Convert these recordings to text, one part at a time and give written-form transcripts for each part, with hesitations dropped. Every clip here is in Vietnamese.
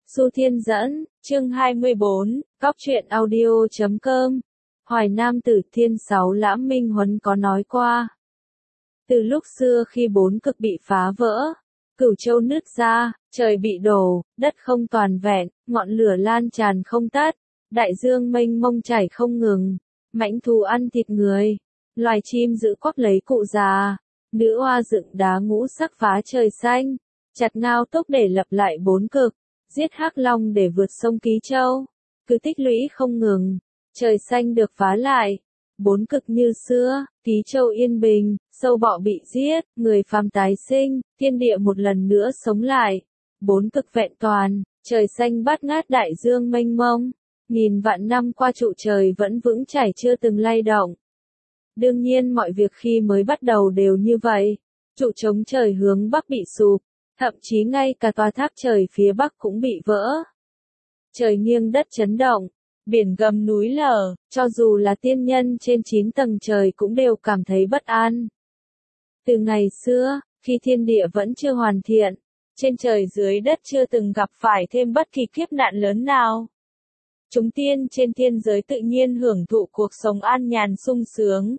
Du Thiên Dẫn, chương 24, Cóc truyện audio.com. Hoài Nam Tử Thiên Sáu Lãm Minh Huấn có nói qua. Từ lúc xưa khi bốn cực bị phá vỡ, Cửu Châu nứt ra, trời bị đổ, đất không toàn vẹn, ngọn lửa lan tràn không tắt, đại dương mênh mông chảy không ngừng, mãnh thú ăn thịt người, loài chim giữ quắc lấy cụ già, nữ oa dựng đá ngũ sắc phá trời xanh, chặt ngao tốc để lập lại bốn cực, giết hắc long để vượt sông Ký Châu, cứ tích lũy không ngừng, trời xanh được phá lại, bốn cực như xưa, Ký Châu yên bình, sâu bọ bị giết, người phàm tái sinh, thiên địa một lần nữa sống lại, bốn cực vẹn toàn, trời xanh bát ngát đại dương mênh mông, nghìn vạn năm qua trụ trời vẫn vững chãi chưa từng lay động. Đương nhiên mọi việc khi mới bắt đầu đều như vậy, trụ chống trời hướng bắc bị sụp, thậm chí ngay cả tòa tháp trời phía bắc cũng bị vỡ. Trời nghiêng đất chấn động, biển gầm núi lở, cho dù là tiên nhân trên 9 tầng trời cũng đều cảm thấy bất an. Từ ngày xưa, khi thiên địa vẫn chưa hoàn thiện, trên trời dưới đất chưa từng gặp phải thêm bất kỳ kiếp nạn lớn nào. Chúng tiên trên thiên giới tự nhiên hưởng thụ cuộc sống an nhàn sung sướng.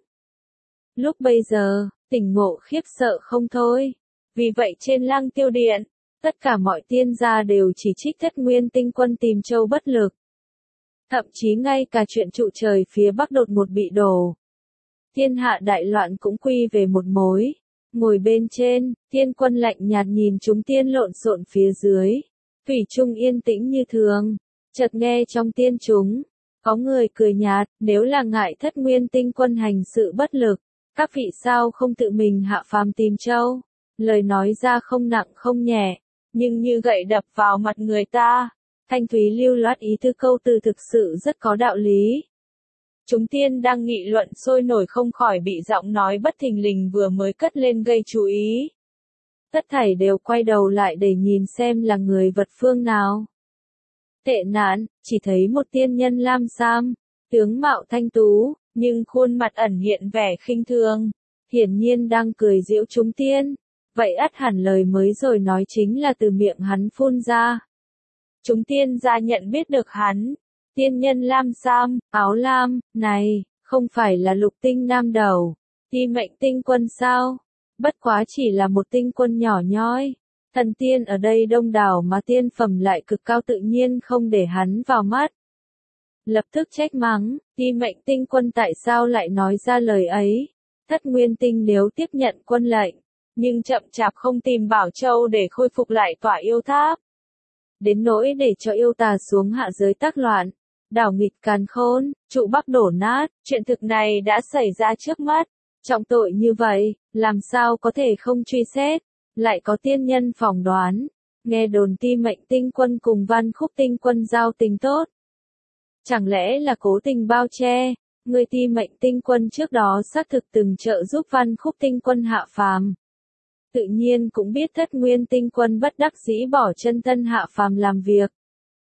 Lúc bây giờ, tỉnh ngộ khiếp sợ không thôi. Vì vậy trên Lăng Tiêu Điện, tất cả mọi tiên gia đều chỉ trích Thất Nguyên Tinh Quân tìm châu bất lực. Thậm chí ngay cả chuyện trụ trời phía bắc đột ngột bị đổ. Thiên hạ đại loạn cũng quy về một mối. Ngồi bên trên, Thiên Quân lạnh nhạt nhìn chúng tiên lộn xộn phía dưới. Thủy chung yên tĩnh như thường. Chợt nghe trong tiên chúng, có người cười nhạt, nếu là ngại Thất Nguyên Tinh Quân hành sự bất lực, các vị sao không tự mình hạ phàm tìm châu. Lời nói ra không nặng không nhẹ, nhưng như gậy đập vào mặt người ta. Thanh thúy lưu loát ý tư câu từ thực sự rất có đạo lý. Chúng tiên đang nghị luận sôi nổi không khỏi bị giọng nói bất thình lình vừa mới cất lên gây chú ý. Tất thảy đều quay đầu lại để nhìn xem là người vật phương nào. Tệ nạn, chỉ thấy một tiên nhân lam sam, tướng mạo thanh tú, nhưng khuôn mặt ẩn hiện vẻ khinh thường, hiển nhiên đang cười giễu chúng tiên. Vậy ắt hẳn lời mới rồi nói chính là từ miệng hắn phun ra. Chúng tiên gia nhận biết được hắn. Tiên nhân lam sam, áo lam, này, không phải là Lục Tinh Nam Đầu, Ti Mệnh Tinh Quân sao? Bất quá chỉ là một tinh quân nhỏ nhoi. Thần tiên ở đây đông đảo mà tiên phẩm lại cực cao tự nhiên không để hắn vào mắt. Lập tức trách mắng, Ti Mệnh Tinh Quân tại sao lại nói ra lời ấy? Thất Nguyên Tinh nếu tiếp nhận quân lệnh, nhưng chậm chạp không tìm Bảo Châu để khôi phục lại tỏa yêu tháp. Đến nỗi để cho yêu tà xuống hạ giới tác loạn, đảo nghịch càn khôn, trụ bắc đổ nát, chuyện thực này đã xảy ra trước mắt. Trọng tội như vậy, làm sao có thể không truy xét, lại có tiên nhân phỏng đoán. Nghe đồn Ti Mệnh Tinh Quân cùng Văn Khúc Tinh Quân giao tình tốt. Chẳng lẽ là cố tình bao che, người Ti Mệnh Tinh Quân trước đó xác thực từng trợ giúp Văn Khúc Tinh Quân hạ phàm. Tự nhiên cũng biết Thất Nguyên Tinh Quân bất đắc dĩ bỏ chân thân hạ phàm làm việc.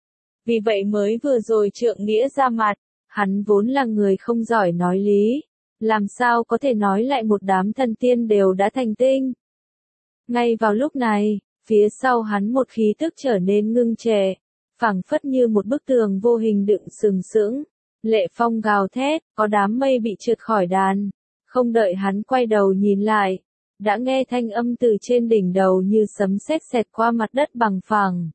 Vì vậy mới vừa rồi trượng nghĩa ra mặt, hắn vốn là người không giỏi nói lý, làm sao có thể nói lại một đám thần tiên đều đã thành tinh. Ngay vào lúc này, phía sau hắn một khí tức trở nên ngưng trệ, phảng phất như một bức tường vô hình đựng sừng sững, lệ phong gào thét, có đám mây bị trượt khỏi đàn, không đợi hắn quay đầu nhìn lại. Đã nghe thanh âm từ trên đỉnh đầu như sấm sét xẹt qua mặt đất bằng phẳng.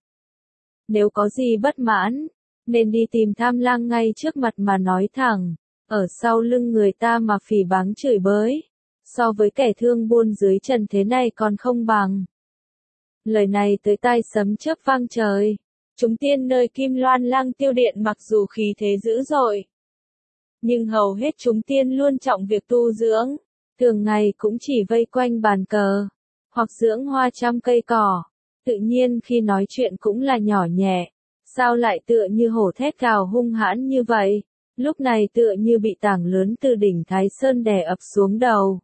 Nếu có gì bất mãn, nên đi tìm Tham Lang ngay trước mặt mà nói thẳng, ở sau lưng người ta mà phỉ báng chửi bới, so với kẻ thương buôn dưới trần thế này còn không bằng. Lời này tới tai sấm chớp vang trời, chúng tiên nơi Kim Loan Lăng Tiêu Điện mặc dù khí thế dữ dội, nhưng hầu hết chúng tiên luôn trọng việc tu dưỡng. Thường ngày cũng chỉ vây quanh bàn cờ, hoặc dưỡng hoa trăm cây cỏ, tự nhiên khi nói chuyện cũng là nhỏ nhẹ, sao lại tựa như hổ thét gào hung hãn như vậy, lúc này tựa như bị tảng lớn từ đỉnh Thái Sơn đè ập xuống đầu.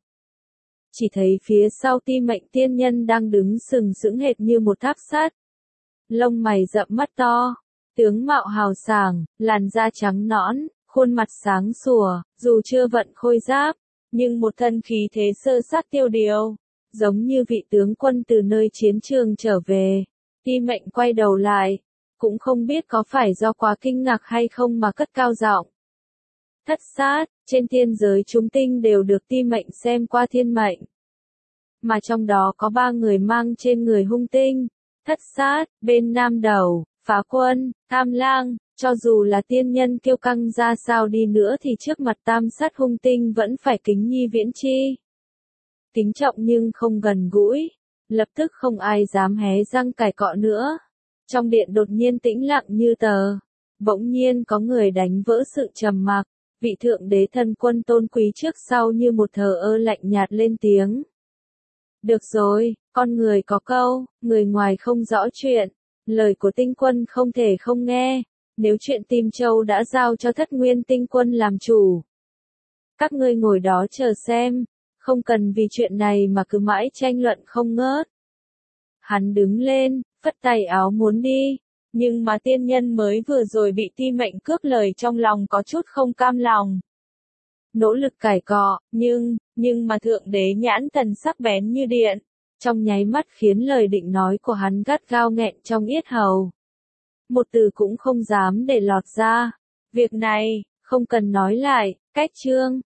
Chỉ thấy phía sau Ti Mệnh tiên nhân đang đứng sừng sững hệt như một tháp sắt. Lông mày rậm mắt to, tướng mạo hào sảng, làn da trắng nõn, khuôn mặt sáng sủa, dù chưa vận khôi giáp. Nhưng một thân khí thế sơ sát tiêu điều, giống như vị tướng quân từ nơi chiến trường trở về. Ti Mệnh quay đầu lại, cũng không biết có phải do quá kinh ngạc hay không mà cất cao giọng. Thất sát, trên thiên giới chúng tinh đều được ti mệnh xem qua thiên mệnh. Mà trong đó có 3 người mang trên người hung tinh. Thất sát, bên nam đầu, Phá Quân, Tam Lang, cho dù là tiên nhân kiêu căng ra sao đi nữa thì trước mặt tam sát hung tinh vẫn phải kính nhi viễn chi. Kính trọng nhưng không gần gũi, lập tức không ai dám hé răng cãi cọ nữa. Trong điện đột nhiên tĩnh lặng như tờ, bỗng nhiên có người đánh vỡ sự trầm mặc, vị thượng đế thần quân tôn quý trước sau như một thờ ơ lạnh nhạt lên tiếng. Được rồi, con người có câu, người ngoài không rõ chuyện, lời của tinh quân không thể không nghe, nếu chuyện Tim Châu đã giao cho Thất Nguyên tinh quân làm chủ. Các ngươi ngồi đó chờ xem, không cần vì chuyện này mà cứ mãi tranh luận không ngớt. Hắn đứng lên, phất tay áo muốn đi, nhưng mà tiên nhân mới vừa rồi bị ti mệnh cướp lời trong lòng có chút không cam lòng. Nỗ lực cãi cọ, nhưng mà thượng đế nhãn thần sắc bén như điện, trong nháy mắt khiến lời định nói của hắn gắt gao nghẹn trong yết hầu. Một từ cũng không dám để lọt ra. Việc này, không cần nói lại, cách chương.